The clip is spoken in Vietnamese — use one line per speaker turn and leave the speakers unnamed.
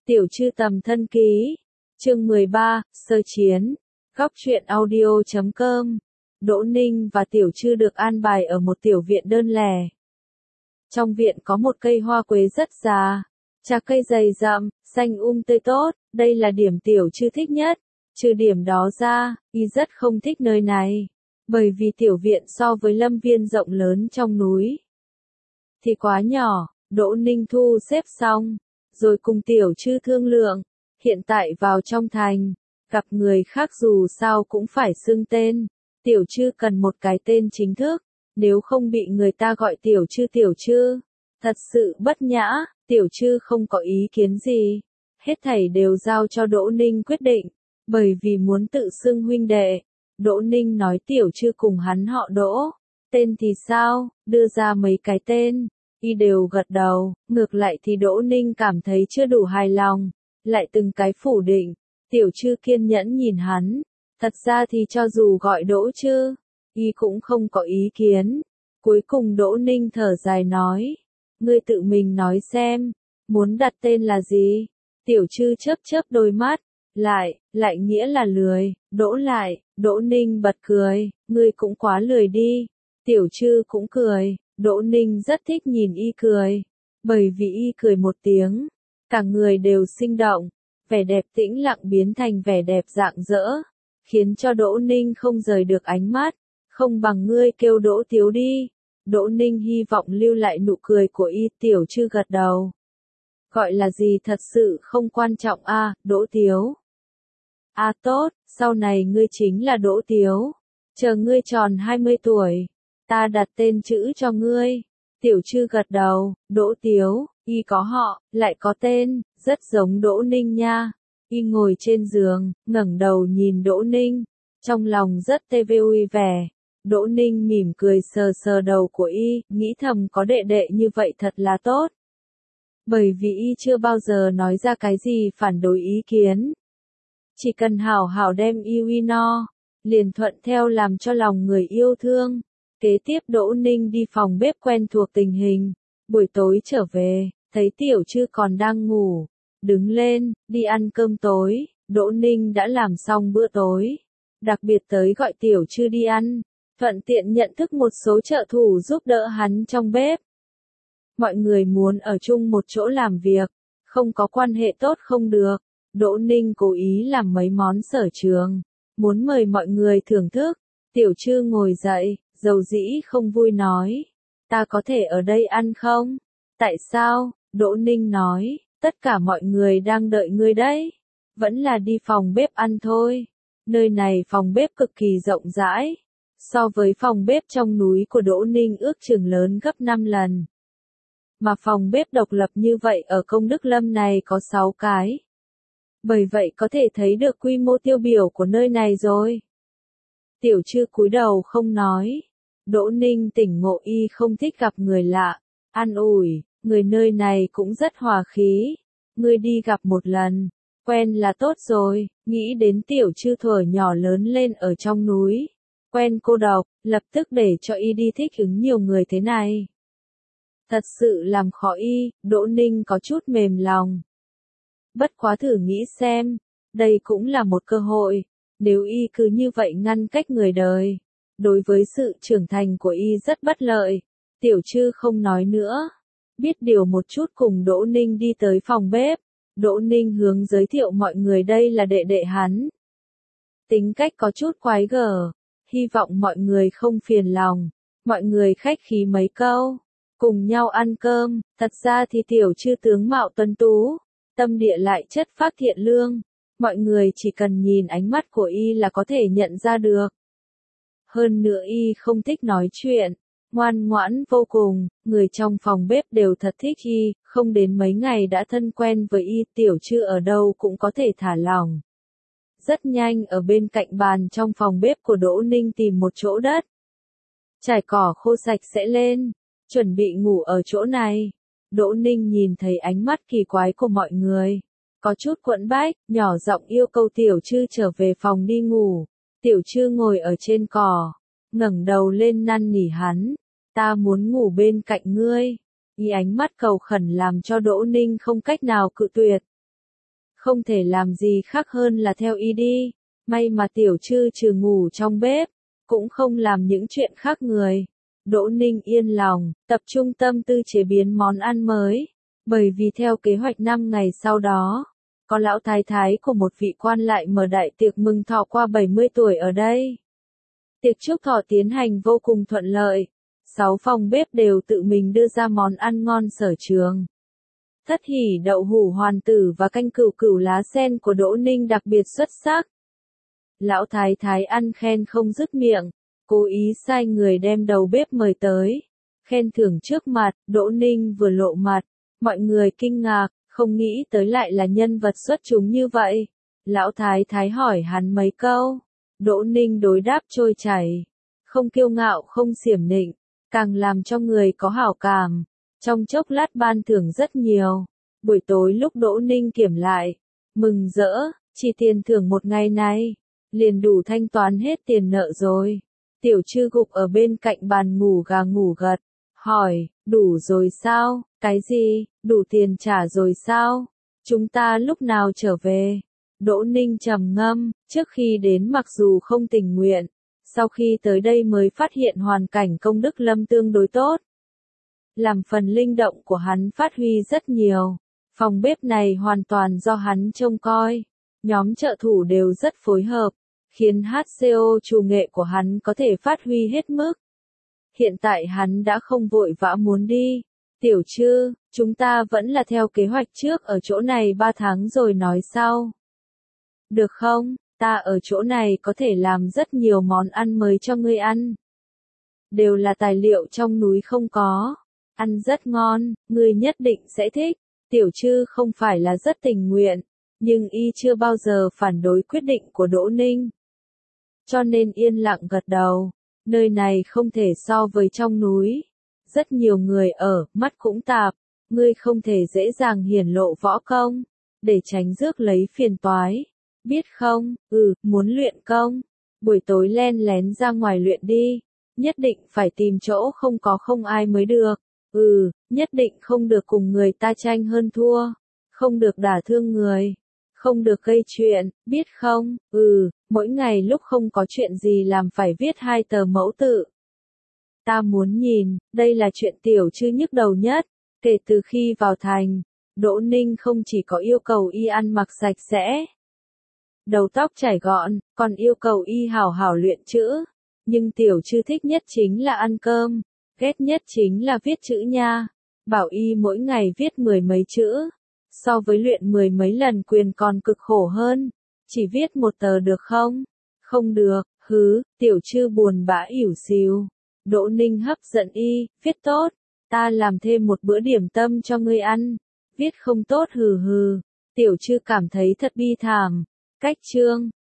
Tiểu Trư Tầm Thân Ký, chương 13, Sơ Chiến, Góc truyện audio.com. Đỗ Ninh và Tiểu Trư được an bài ở một tiểu viện đơn lẻ. Trong viện có một cây hoa quế rất già, trà cây dày rậm, xanh tươi tốt, đây là điểm Tiểu Trư thích nhất. Trừ điểm đó ra, y rất không thích nơi này, bởi vì tiểu viện so với lâm viên rộng lớn trong núi thì quá nhỏ. Đỗ Ninh thu xếp xong, rồi cùng Tiểu Trư thương lượng, hiện tại vào trong thành, gặp người khác dù sao cũng phải xưng tên, Tiểu Trư cần một cái tên chính thức, nếu không bị người ta gọi Tiểu Trư, thật sự bất nhã. Tiểu Trư không có ý kiến gì, hết thảy đều giao cho Đỗ Ninh quyết định, bởi vì muốn tự xưng huynh đệ. Đỗ Ninh nói Tiểu Trư cùng hắn họ Đỗ, tên thì sao, đưa ra mấy cái tên, y đều gật đầu. Ngược lại thì Đỗ Ninh cảm thấy chưa đủ hài lòng, lại từng cái phủ định. Tiểu Trư kiên nhẫn nhìn hắn, thật ra thì cho dù gọi Đỗ Trư, y cũng không có ý kiến. Cuối cùng Đỗ Ninh thở dài nói, ngươi tự mình nói xem, muốn đặt tên là gì? Tiểu Trư chớp đôi mắt, lại nghĩa là lười, Đỗ Ninh bật cười, ngươi cũng quá lười đi. Tiểu Trư cũng cười, Đỗ Ninh rất thích nhìn y cười, bởi vì y cười một tiếng, cả người đều sinh động, vẻ đẹp tĩnh lặng biến thành vẻ đẹp rạng rỡ, khiến cho Đỗ Ninh không rời được ánh mắt. Không bằng ngươi kêu Đỗ Tiếu đi. Đỗ Ninh hy vọng lưu lại nụ cười của y. Tiểu Trư gật đầu. Gọi là gì thật sự không quan trọng a, Đỗ Tiếu. À tốt, sau này ngươi chính là Đỗ Tiếu. Chờ ngươi tròn 20 tuổi, ta đặt tên chữ cho ngươi. Tiểu Trư gật đầu, Đỗ Tiếu, y có họ, lại có tên, rất giống Đỗ Ninh nha. Y ngồi trên giường, ngẩng đầu nhìn Đỗ Ninh, trong lòng rất vui vẻ. Đỗ Ninh mỉm cười sờ đầu của y, nghĩ thầm có đệ đệ như vậy thật là tốt. Bởi vì y chưa bao giờ nói ra cái gì phản đối ý kiến. Chỉ cần hảo hảo đem y uy no, liền thuận theo làm cho lòng người yêu thương. Kế tiếp Đỗ Ninh đi phòng bếp quen thuộc tình hình. Buổi tối trở về, thấy Tiểu Trư còn đang ngủ. Đứng lên, đi ăn cơm tối. Đỗ Ninh đã làm xong bữa tối, đặc biệt tới gọi Tiểu Trư đi ăn, thuận tiện nhận thức một số trợ thủ giúp đỡ hắn trong bếp. Mọi người muốn ở chung một chỗ làm việc, không có quan hệ tốt không được. Đỗ Ninh cố ý làm mấy món sở trường, muốn mời mọi người thưởng thức. Tiểu Trư ngồi dậy, dầu dĩ không vui nói, ta có thể ở đây ăn không? Tại sao? Đỗ Ninh nói, tất cả mọi người đang đợi ngươi đấy, vẫn là đi phòng bếp ăn thôi. Nơi này phòng bếp cực kỳ rộng rãi, so với phòng bếp trong núi của Đỗ Ninh ước chừng lớn gấp 5 lần. Mà phòng bếp độc lập như vậy ở Công Đức Lâm này có 6 cái. Bởi vậy có thể thấy được quy mô tiêu biểu của nơi này rồi. Tiểu Trư cúi đầu không nói. Đỗ Ninh tỉnh ngộ y không thích gặp người lạ, an ủi, người nơi này cũng rất hòa khí. Ngươi đi gặp một lần, quen là tốt rồi. Nghĩ đến Tiểu Trư thuở nhỏ lớn lên ở trong núi, quen cô độc, lập tức để cho y đi thích ứng nhiều người thế này. Thật sự làm khó y. Đỗ Ninh có chút mềm lòng. Bất quá thử nghĩ xem, đây cũng là một cơ hội, nếu y cứ như vậy ngăn cách người đời, đối với sự trưởng thành của y rất bất lợi. Tiểu Trư không nói nữa, biết điều một chút cùng Đỗ Ninh đi tới phòng bếp. Đỗ Ninh hướng giới thiệu mọi người đây là đệ đệ hắn. Tính cách có chút quái gở, hy vọng mọi người không phiền lòng. Mọi người khách khí mấy câu, cùng nhau ăn cơm. Thật ra thì Tiểu Trư tướng mạo tuấn tú, tâm địa lại chất phác thiện lương. Mọi người chỉ cần nhìn ánh mắt của y là có thể nhận ra được. Hơn nữa y không thích nói chuyện, ngoan ngoãn vô cùng, người trong phòng bếp đều thật thích y, không đến mấy ngày đã thân quen với y. Tiểu Trư ở đâu cũng có thể thả lỏng. Rất nhanh ở bên cạnh bàn trong phòng bếp của Đỗ Ninh tìm một chỗ đất, trải cỏ khô sạch sẽ lên, chuẩn bị ngủ ở chỗ này. Đỗ Ninh nhìn thấy ánh mắt kỳ quái của mọi người, có chút quẫn bách, nhỏ giọng yêu cầu Tiểu Trư trở về phòng đi ngủ. Tiểu Trư ngồi ở trên cỏ, ngẩng đầu lên năn nỉ hắn, ta muốn ngủ bên cạnh ngươi. Y ánh mắt cầu khẩn làm cho Đỗ Ninh không cách nào cự tuyệt. không thể làm gì khác hơn là theo y đi. May mà tiểu trư trừ ngủ trong bếp, cũng không làm những chuyện khác người. Đỗ Ninh yên lòng, tập trung tâm tư chế biến món ăn mới. Bởi vì theo kế hoạch 5 ngày sau đó, có lão thái thái của một vị quan lại mở đại tiệc mừng thọ qua 70 tuổi ở đây. Tiệc chúc thọ tiến hành vô cùng thuận lợi. 6 phòng bếp đều tự mình đưa ra món ăn ngon sở trường. Thất hỉ đậu hũ hoàn tử và canh cửu cửu lá sen của Đỗ Ninh đặc biệt xuất sắc. Lão thái thái ăn khen không dứt miệng, cố ý sai người đem đầu bếp mời tới. Khen thưởng trước mặt, Đỗ Ninh vừa lộ mặt, mọi người kinh ngạc, không nghĩ tới lại là nhân vật xuất chúng như vậy. Lão thái thái hỏi hắn mấy câu, Đỗ Ninh đối đáp trôi chảy, không kiêu ngạo không xiểm nịnh, càng làm cho người có hảo cảm. Trong chốc lát ban thưởng rất nhiều. Buổi tối lúc Đỗ Ninh kiểm lại, mừng rỡ, chỉ tiền thưởng một ngày này, liền đủ thanh toán hết tiền nợ rồi. Tiểu Trư gục ở bên cạnh bàn ngủ gà ngủ gật, hỏi, đủ rồi sao? Cái gì, đủ tiền trả rồi sao? Chúng ta lúc nào trở về? Đỗ Ninh trầm ngâm, trước khi đến mặc dù không tình nguyện, sau khi tới đây mới phát hiện hoàn cảnh công đức Lâm tương đối tốt. Làm phần linh động của hắn phát huy rất nhiều. Phòng bếp này hoàn toàn do hắn trông coi. Nhóm trợ thủ đều rất phối hợp, khiến HCO chủ nghệ của hắn có thể phát huy hết mức. Hiện tại hắn đã không vội vã muốn đi. Tiểu Trư, chúng ta vẫn là theo kế hoạch trước ở chỗ này 3 tháng rồi nói sau. Được không? Ta ở chỗ này có thể làm rất nhiều món ăn mới cho ngươi ăn. Đều là tài liệu trong núi không có. Ăn rất ngon, ngươi nhất định sẽ thích. Tiểu Trư không phải là rất tình nguyện, nhưng y chưa bao giờ phản đối quyết định của Đỗ Ninh. Cho nên yên lặng gật đầu. Nơi này không thể so với trong núi. Rất nhiều người ở, mắt cũng tạp. Ngươi không thể dễ dàng hiển lộ võ công, để tránh rước lấy phiền toái. Biết không? Muốn luyện công. Buổi tối len lén ra ngoài luyện đi. Nhất định phải tìm chỗ không ai mới được. Nhất định không được cùng người ta tranh hơn thua. Không được đả thương người. Không được gây chuyện, biết không? Mỗi ngày lúc không có chuyện gì làm phải viết 2 tờ mẫu tự. Ta muốn nhìn, đây là chuyện Tiểu Trư nhức đầu nhất. Kể từ khi vào thành, Đỗ Ninh không chỉ có yêu cầu y ăn mặc sạch sẽ, đầu tóc chải gọn, còn yêu cầu y hảo hảo luyện chữ. Nhưng Tiểu Trư thích nhất chính là ăn cơm, ghét nhất chính là viết chữ nha. Bảo y mỗi ngày viết 10 mấy chữ, so với luyện 10 mấy lần quyền còn cực khổ hơn. Chỉ viết 1 tờ được không? Không được, Tiểu Trư buồn bã ỉu xìu. Đỗ Ninh hấp giận y, viết tốt, ta làm thêm một bữa điểm tâm cho ngươi ăn. Viết không tốt Tiểu Trư cảm thấy thật bi thảm. Cách chương